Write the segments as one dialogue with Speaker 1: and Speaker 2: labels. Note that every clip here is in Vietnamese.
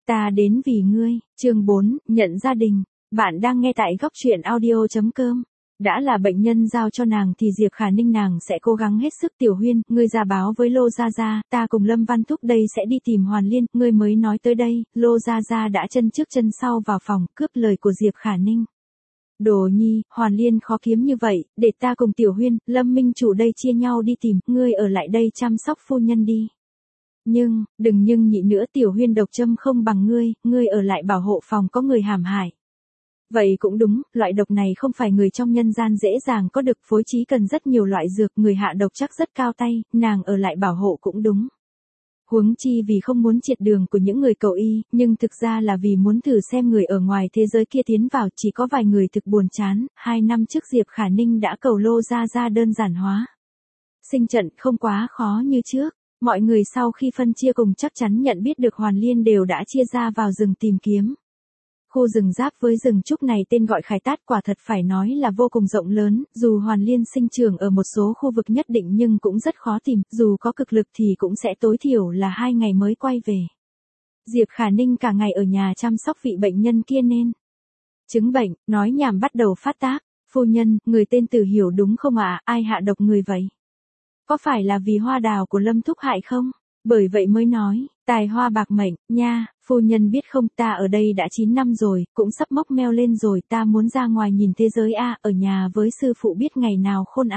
Speaker 1: Ta đến vì ngươi, chương 4, nhận gia đình. Bạn đang nghe tại góc truyện audio.com. Đã là bệnh nhân giao cho nàng thì Diệp Khả Ninh nàng sẽ cố gắng hết sức. Tiểu Huyên, ngươi ra báo với Lô Gia Gia, ta cùng Lâm Văn Thúc đây sẽ đi tìm Hoàn Liên, ngươi mới nói tới đây. Lô Gia Gia đã chân trước chân sau vào phòng, cướp lời của Diệp Khả Ninh. Đồ nhi, Hoàn Liên khó kiếm như vậy, để ta cùng Tiểu Huyên, Lâm Minh Chủ đây chia nhau đi tìm, ngươi ở lại đây chăm sóc phu nhân đi. Nhưng, đừng nhưng nhị nữa, Tiểu Huyên độc châm không bằng ngươi ở lại bảo hộ phòng có người hãm hại. Vậy cũng đúng, loại độc này không phải người trong nhân gian dễ dàng có được, phối trí cần rất nhiều loại dược, người hạ độc chắc rất cao tay, nàng ở lại bảo hộ cũng đúng. Huống chi vì không muốn triệt đường của những người cầu y, nhưng thực ra là vì muốn thử xem người ở ngoài thế giới kia tiến vào, chỉ có vài người thực buồn chán. 2 năm trước Diệp Khả Ninh đã cầu Lô Gia Gia đơn giản hóa sinh trận, không quá khó như trước. Mọi người sau khi phân chia cùng chắc chắn nhận biết được Hoàn Liên đều đã chia ra vào rừng tìm kiếm. Khu rừng giáp với rừng trúc này tên gọi Khải Tát, quả thật phải nói là vô cùng rộng lớn, dù Hoàn Liên sinh trưởng ở một số khu vực nhất định nhưng cũng rất khó tìm, dù có cực lực thì cũng sẽ tối thiểu là 2 ngày mới quay về. Diệp Khả Ninh cả ngày ở nhà chăm sóc vị bệnh nhân kia nên chứng bệnh, nói nhảm bắt đầu phát tác. Phu nhân, người tên Tử Hiểu đúng không ạ? Ai hạ độc người vậy? Có phải là vì hoa đào của Lâm Thúc hại không? Bởi vậy mới nói, tài hoa bạc mệnh, nha, phu nhân biết không, ta ở đây đã 9 năm rồi, cũng sắp mốc meo lên rồi, ta muốn ra ngoài nhìn thế giới ở nhà với sư phụ biết ngày nào khôn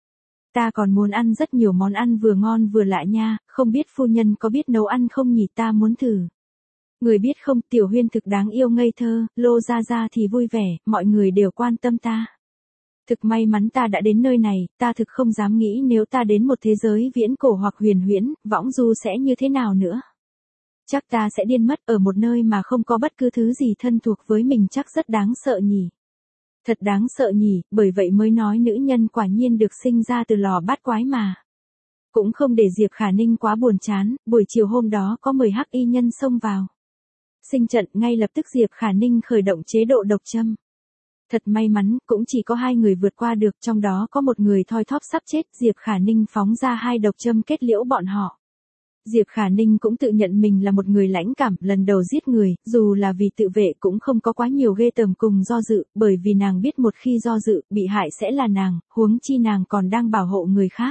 Speaker 1: Ta còn muốn ăn rất nhiều món ăn vừa ngon vừa lạ nha, không biết phu nhân có biết nấu ăn không nhỉ, ta muốn thử. Người biết không, Tiểu Huyên thực đáng yêu ngây thơ, Lô Gia Gia thì vui vẻ, mọi người đều quan tâm ta. Thực may mắn ta đã đến nơi này, ta thực không dám nghĩ nếu ta đến một thế giới viễn cổ hoặc huyền huyễn, võng du sẽ như thế nào nữa. Chắc ta sẽ điên mất, ở một nơi mà không có bất cứ thứ gì thân thuộc với mình chắc rất đáng sợ nhỉ. Thật đáng sợ nhỉ, bởi vậy mới nói nữ nhân quả nhiên được sinh ra từ lò bát quái mà. Cũng không để Diệp Khả Ninh quá buồn chán, buổi chiều hôm đó có 10 hắc y nhân xông vào sinh trận, ngay lập tức Diệp Khả Ninh khởi động chế độ độc châm. Thật may mắn, cũng chỉ có 2 người vượt qua được, trong đó có một người thoi thóp sắp chết, Diệp Khả Ninh phóng ra 2 độc châm kết liễu bọn họ. Diệp Khả Ninh cũng tự nhận mình là một người lãnh cảm, lần đầu giết người, dù là vì tự vệ cũng không có quá nhiều ghê tởm cùng do dự, bởi vì nàng biết một khi do dự, bị hại sẽ là nàng, huống chi nàng còn đang bảo hộ người khác.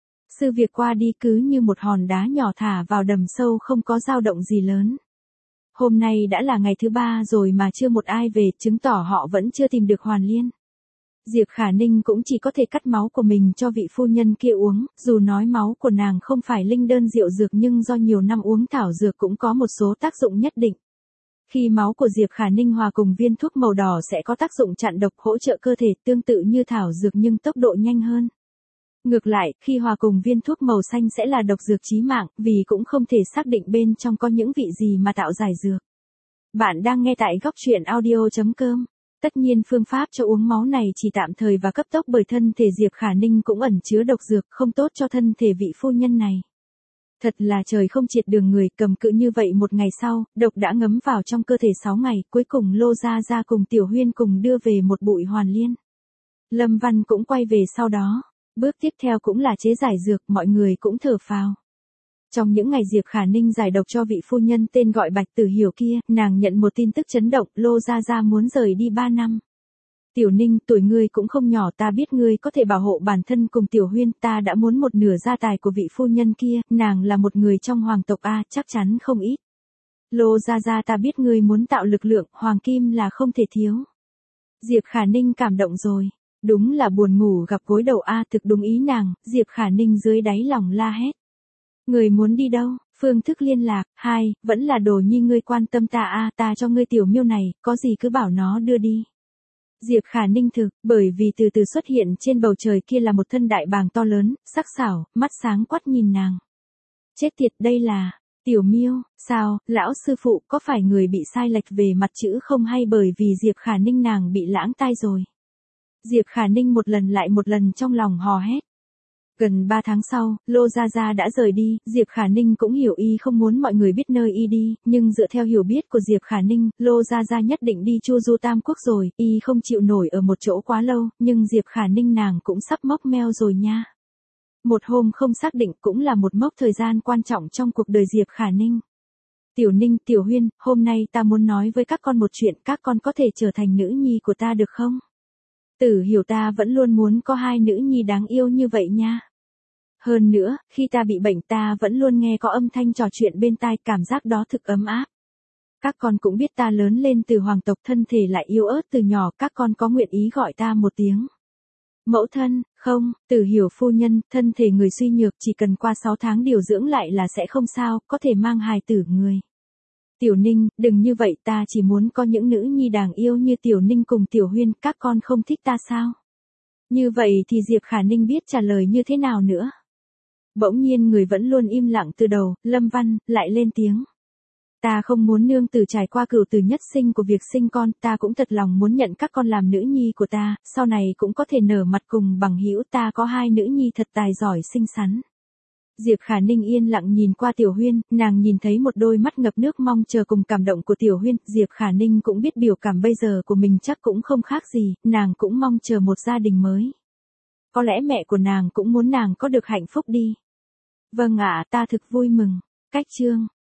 Speaker 1: Sự việc qua đi cứ như một hòn đá nhỏ thả vào đầm sâu, không có dao động gì lớn. Hôm nay đã là ngày thứ 3 rồi mà chưa một ai về, chứng tỏ họ vẫn chưa tìm được Hoàn Liên. Diệp Khả Ninh cũng chỉ có thể cắt máu của mình cho vị phu nhân kia uống, dù nói máu của nàng không phải linh đơn diệu dược nhưng do nhiều năm uống thảo dược cũng có một số tác dụng nhất định. Khi máu của Diệp Khả Ninh hòa cùng viên thuốc màu đỏ sẽ có tác dụng chặn độc, hỗ trợ cơ thể, tương tự như thảo dược nhưng tốc độ nhanh hơn. Ngược lại, khi hòa cùng viên thuốc màu xanh sẽ là độc dược chí mạng, vì cũng không thể xác định bên trong có những vị gì mà tạo giải dược. Bạn đang nghe tại góc truyện audio.com. Tất nhiên phương pháp cho uống máu này chỉ tạm thời và cấp tốc, bởi thân thể Diệp Khả Ninh cũng ẩn chứa độc dược không tốt cho thân thể vị phu nhân này. Thật là trời không triệt đường người, cầm cự như vậy một ngày sau, độc đã ngấm vào trong cơ thể 6 ngày, cuối cùng Lô Gia Gia cùng Tiểu Huyên cùng đưa về một bụi Hoàn Liên. Lâm Văn cũng quay về sau đó. Bước tiếp theo cũng là chế giải dược, mọi người cũng thở phào. Trong những ngày Diệp Khả Ninh giải độc cho vị phu nhân tên gọi Bạch Tử Hiểu kia, nàng nhận một tin tức chấn động, Lô Gia Gia muốn rời đi 3 năm. Tiểu Ninh, tuổi ngươi cũng không nhỏ, ta biết ngươi có thể bảo hộ bản thân cùng Tiểu Huyên, ta đã muốn một nửa gia tài của vị phu nhân kia, nàng là một người trong hoàng tộc chắc chắn không ít. Lô Gia Gia, ta biết ngươi muốn tạo lực lượng, hoàng kim là không thể thiếu. Diệp Khả Ninh cảm động rồi. Đúng là buồn ngủ gặp gối đầu thực đúng ý nàng, Diệp Khả Ninh dưới đáy lòng la hét. Người muốn đi đâu? Phương thức liên lạc, 2, vẫn là Đồ nhi ngươi quan tâm ta ta cho ngươi tiểu miêu này, có gì cứ bảo nó đưa đi. Diệp Khả Ninh thực, bởi vì từ từ xuất hiện trên bầu trời kia là một thân đại bàng to lớn, sắc sảo, mắt sáng quắc nhìn nàng. Chết tiệt, đây là Tiểu Miêu, sao, lão sư phụ có phải người bị sai lệch về mặt chữ không, hay bởi vì Diệp Khả Ninh nàng bị lãng tai rồi? Diệp Khả Ninh một lần lại một lần trong lòng hò hét. Gần 3 tháng sau, Lô Gia Gia đã rời đi, Diệp Khả Ninh cũng hiểu y không muốn mọi người biết nơi y đi, nhưng dựa theo hiểu biết của Diệp Khả Ninh, Lô Gia Gia nhất định đi Chu Du Tam Quốc rồi, y không chịu nổi ở một chỗ quá lâu, nhưng Diệp Khả Ninh nàng cũng sắp mốc meo rồi nha. Một hôm không xác định cũng là một mốc thời gian quan trọng trong cuộc đời Diệp Khả Ninh. Tiểu Ninh, Tiểu Huyên, hôm nay ta muốn nói với các con một chuyện, các con có thể trở thành nữ nhi của ta được không? Tử Hiểu, ta vẫn luôn muốn có 2 nữ nhi đáng yêu như vậy nha. Hơn nữa, khi ta bị bệnh ta vẫn luôn nghe có âm thanh trò chuyện bên tai, cảm giác đó thực ấm áp. Các con cũng biết ta lớn lên từ hoàng tộc, thân thể lại yếu ớt từ nhỏ, các con có nguyện ý gọi ta một tiếng mẫu thân, không? Tử Hiểu phu nhân, thân thể người suy nhược, chỉ cần qua 6 tháng điều dưỡng lại là sẽ không sao, có thể mang hài tử người. Tiểu Ninh, đừng như vậy, ta chỉ muốn có những nữ nhi đáng yêu như Tiểu Ninh cùng Tiểu Huyên, các con không thích ta sao? Như vậy thì Diệp Khả Ninh biết trả lời như thế nào nữa. Bỗng nhiên người vẫn luôn im lặng từ đầu, Lâm Văn, lại lên tiếng. Ta không muốn nương tử trải qua cửu tử nhất sinh của việc sinh con, ta cũng thật lòng muốn nhận các con làm nữ nhi của ta, sau này cũng có thể nở mặt cùng bằng hữu, ta có 2 nữ nhi thật tài giỏi xinh xắn. Diệp Khả Ninh yên lặng nhìn qua Tiểu Huyên, nàng nhìn thấy một đôi mắt ngập nước mong chờ cùng cảm động của Tiểu Huyên, Diệp Khả Ninh cũng biết biểu cảm bây giờ của mình chắc cũng không khác gì, nàng cũng mong chờ một gia đình mới. Có lẽ mẹ của nàng cũng muốn nàng có được hạnh phúc đi. Vâng ạ, ta thực vui mừng. Cách chương